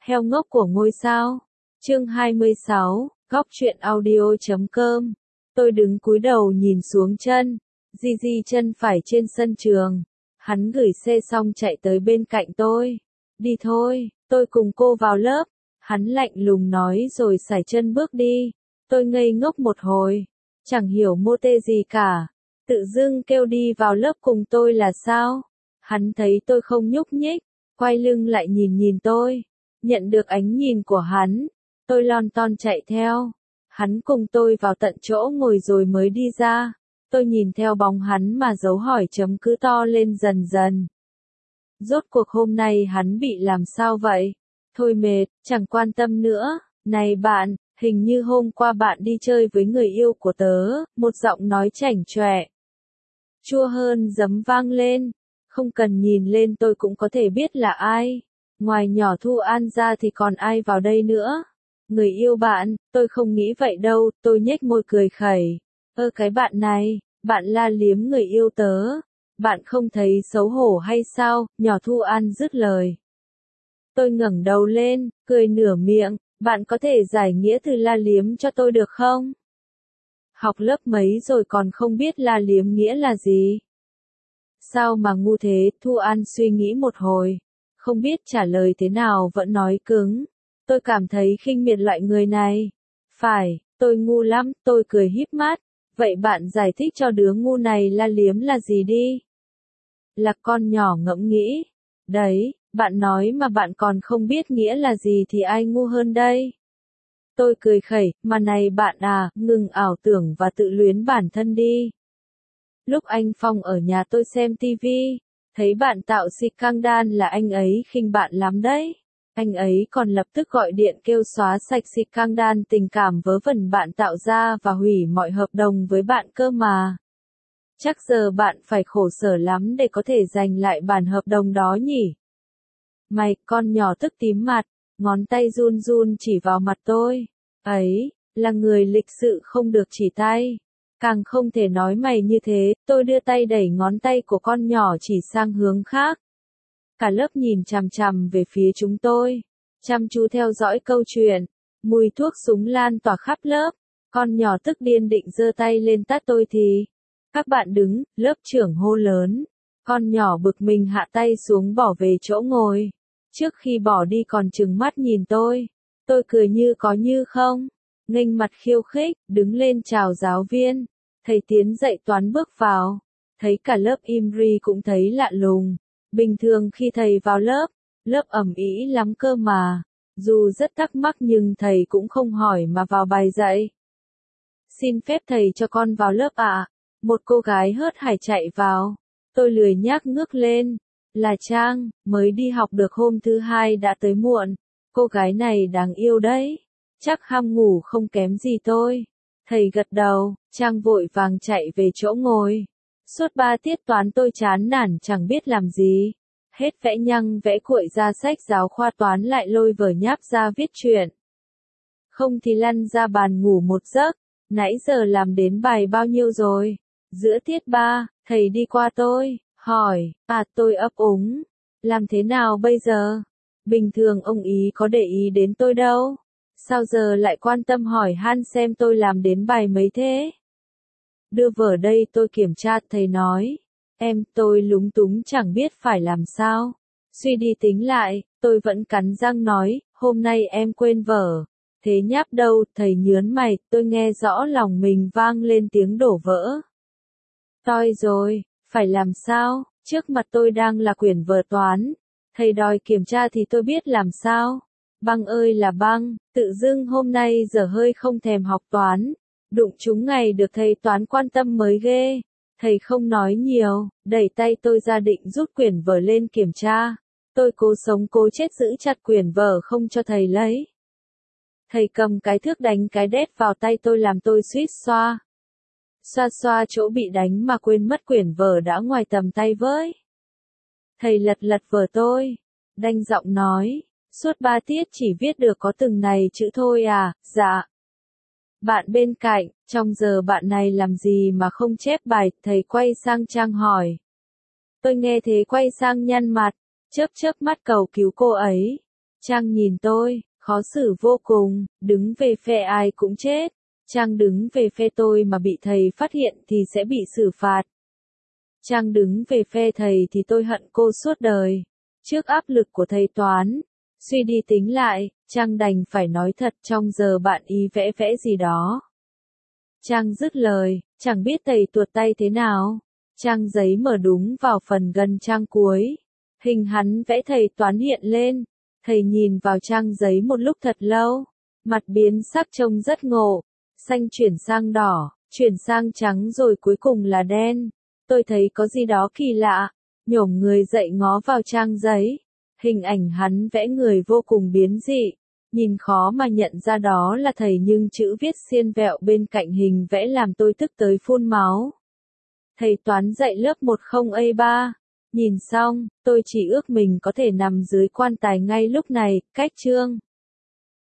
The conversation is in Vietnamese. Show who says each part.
Speaker 1: Heo ngốc của ngôi sao. Chương 26, góc truyện audio.com. Tôi đứng cúi đầu nhìn xuống chân. Gigi chân phải trên sân trường. Hắn gửi xe xong chạy tới bên cạnh tôi. Đi thôi, tôi cùng cô vào lớp. Hắn lạnh lùng nói rồi sải chân bước đi. Tôi ngây ngốc một hồi. Chẳng hiểu mô tê gì cả. Tự dưng kêu đi vào lớp cùng tôi là sao? Hắn thấy tôi không nhúc nhích. Quay lưng lại nhìn tôi. Nhận được ánh nhìn của hắn. Tôi lon ton chạy theo. Hắn cùng tôi vào tận chỗ ngồi rồi mới đi ra. Tôi nhìn theo bóng hắn mà dấu hỏi chấm cứ to lên dần dần. Rốt cuộc hôm nay hắn bị làm sao vậy? Thôi mệt, chẳng quan tâm nữa. Này bạn, hình như hôm qua bạn đi chơi với người yêu của tớ, một giọng nói chảnh chọe. Chua hơn giấm vang lên. Không cần nhìn lên tôi cũng có thể biết là ai. Ngoài nhỏ Thu An ra thì còn ai vào đây nữa? Người yêu bạn, tôi không nghĩ vậy đâu, tôi nhếch môi cười khẩy. Cái bạn này, bạn la liếm người yêu tớ. Bạn không thấy xấu hổ hay sao? Nhỏ Thu An dứt lời. Tôi ngẩng đầu lên, cười nửa miệng, bạn có thể giải nghĩa từ la liếm cho tôi được không? Học lớp mấy rồi còn không biết la liếm nghĩa là gì? Sao mà ngu thế? Thu An suy nghĩ một hồi. Không biết trả lời thế nào vẫn nói cứng. Tôi cảm thấy khinh miệt loại người này. Phải, tôi ngu lắm, tôi cười híp mắt. Vậy bạn giải thích cho đứa ngu này la liếm là gì đi? Là con nhỏ ngẫm nghĩ. Đấy, bạn nói mà bạn còn không biết nghĩa là gì thì ai ngu hơn đây? Tôi cười khẩy, mà này bạn à, ngừng ảo tưởng và tự luyến bản thân đi. Lúc anh Phong ở nhà tôi xem tivi, thấy bạn tạo scandal là anh ấy khinh bạn lắm đấy. Anh ấy còn lập tức gọi điện kêu xóa sạch scandal tình cảm vớ vẩn bạn tạo ra và hủy mọi hợp đồng với bạn cơ mà. Chắc giờ bạn phải khổ sở lắm để có thể giành lại bản hợp đồng đó nhỉ? Mày, con nhỏ tức tím mặt, ngón tay run run chỉ vào mặt tôi. Ấy, là người lịch sự không được chỉ tay. Càng không thể nói mày như thế, tôi đưa tay đẩy ngón tay của con nhỏ chỉ sang hướng khác. Cả lớp nhìn chằm chằm về phía chúng tôi, chăm chú theo dõi câu chuyện. Mùi thuốc súng lan tỏa khắp lớp. Con nhỏ tức điên định giơ tay lên tát tôi thì các bạn đứng, lớp trưởng hô lớn. Con nhỏ bực mình hạ tay xuống bỏ về chỗ ngồi. Trước khi bỏ đi còn trừng mắt nhìn tôi. Tôi cười như có như không. Nghênh mặt khiêu khích, đứng lên chào giáo viên. Thầy Tiến dạy toán bước vào. Thấy cả lớp im ri cũng thấy lạ lùng. Bình thường khi thầy vào lớp ầm ĩ lắm cơ mà. Dù rất thắc mắc nhưng thầy cũng không hỏi mà vào bài dạy. Xin phép thầy cho con vào lớp ạ. Một cô gái hớt hải chạy vào. Tôi lười nhác ngước lên. Là Trang, mới đi học được hôm thứ hai đã tới muộn. Cô gái này đáng yêu đấy. Chắc ham ngủ không kém gì tôi. Thầy gật đầu, Trang vội vàng chạy về chỗ ngồi. Suốt 3 tiết toán tôi chán nản chẳng biết làm gì. Hết vẽ nhăng vẽ cuội ra sách giáo khoa toán lại lôi vở nháp ra viết truyện. Không thì lăn ra bàn ngủ một giấc. Nãy giờ làm đến bài bao nhiêu rồi? Giữa tiết 3, thầy đi qua tôi, hỏi, tôi ấp úng. Làm thế nào bây giờ? Bình thường ông ý có để ý đến tôi đâu. Sao giờ lại quan tâm hỏi han xem tôi làm đến bài mấy thế? Đưa vở đây tôi kiểm tra, thầy nói. Tôi lúng túng chẳng biết phải làm sao. Suy đi tính lại, tôi vẫn cắn răng nói, hôm nay em quên vở. Thế nháp đâu, thầy nhớn mày, tôi nghe rõ lòng mình vang lên tiếng đổ vỡ. Toi rồi, phải làm sao? Trước mặt tôi đang là quyển vở toán. Thầy đòi kiểm tra thì tôi biết làm sao. Băng ơi là băng, tự dưng hôm nay giờ hơi không thèm học toán. Đụng chúng ngày được thầy toán quan tâm mới ghê. Thầy không nói nhiều, đẩy tay tôi ra định rút quyển vở lên kiểm tra. Tôi cố sống cố chết giữ chặt quyển vở không cho thầy lấy. Thầy cầm cái thước đánh cái đét vào tay tôi làm tôi suýt xoa. Xoa chỗ bị đánh mà quên mất quyển vở đã ngoài tầm tay với. Thầy lật vở tôi. Đanh giọng nói. Suốt 3 tiết chỉ viết được có từng này chữ thôi à? Dạ. Bạn bên cạnh, trong giờ bạn này làm gì mà không chép bài? Thầy quay sang Trang hỏi. Tôi nghe thế quay sang nhăn mặt, chớp mắt cầu cứu cô ấy. Trang nhìn tôi, khó xử vô cùng, đứng về phe ai cũng chết. Trang đứng về phe tôi mà bị thầy phát hiện thì sẽ bị xử phạt. Trang đứng về phe thầy thì tôi hận cô suốt đời. Trước áp lực của thầy toán, suy đi tính lại, Trang đành phải nói thật trong giờ bạn ý vẽ vẽ gì đó. Trang dứt lời, chẳng biết thầy tuột tay thế nào. Trang giấy mở đúng vào phần gần trang cuối. Hình hắn vẽ thầy toán hiện lên. Thầy nhìn vào trang giấy một lúc thật lâu. Mặt biến sắc trông rất ngộ. Xanh chuyển sang đỏ, chuyển sang trắng rồi cuối cùng là đen. Tôi thấy có gì đó kỳ lạ. Nhổm người dậy ngó vào trang giấy. Hình ảnh hắn vẽ người vô cùng biến dị. Nhìn khó mà nhận ra đó là thầy nhưng chữ viết xiên vẹo bên cạnh hình vẽ làm tôi tức tới phun máu. Thầy toán dạy lớp 10A3. Nhìn xong, tôi chỉ ước mình có thể nằm dưới quan tài ngay lúc này, cách chương.